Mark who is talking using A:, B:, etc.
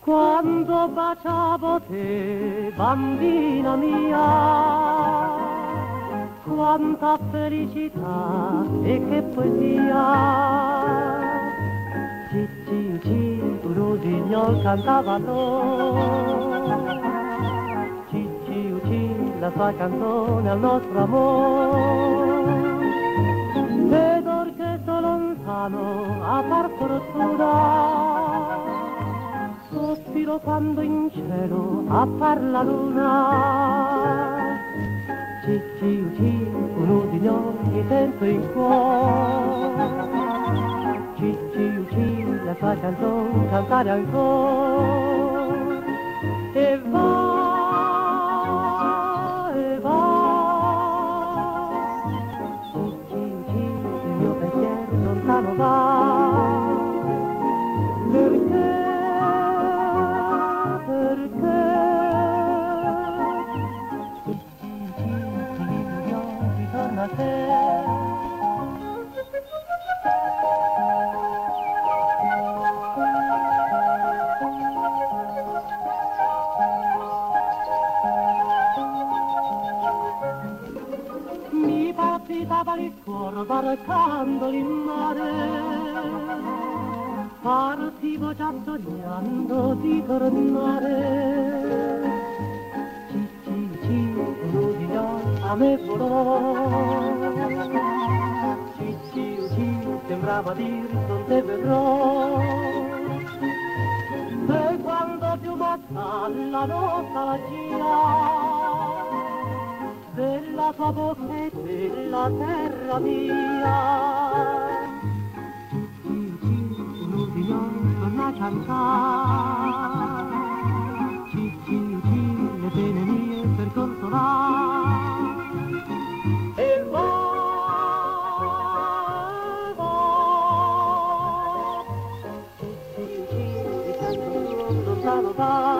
A: Quando baciavo te, bambina mia, quanta felicità e che poesia. Cicci, cicci, un rosignol cantavano, Cicci, cicci, la sua canzone al nostro amore. Ed or che sto lontano a far fortuna, sospiro quando in cielo appar la luna. Cicci, ucci, un usignol mi sento in cuore. Cicci, ucci, la sua canzone cantare ancora. E va, e va. Cicci, ucci, il mio pensiero lontano va. Perché? Ritorna a te. Mi palpitava il cuore varcando il mare, partivo già sognando di tornare. A me volò, Cicci, ucci, sembrava dir non te vedrò. E quando più m'atta la nostalgia della tua bocca e della terra mia, Cicci, ucci, un usignol torna a cantare, Cicci, ucci, le pene mie per consolare. E va, Cicci, ucci, di canto lontano va.